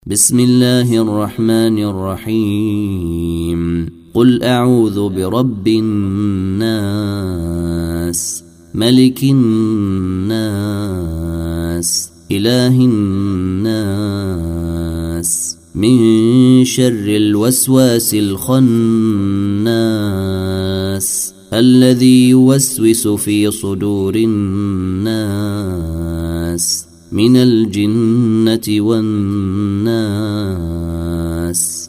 بسم الله الرحمن الرحيم قل أعوذ برب الناس ملك الناس إله الناس من شر الوسواس الخناس الذي يوسوس في صدور الناس من الجنة والناس.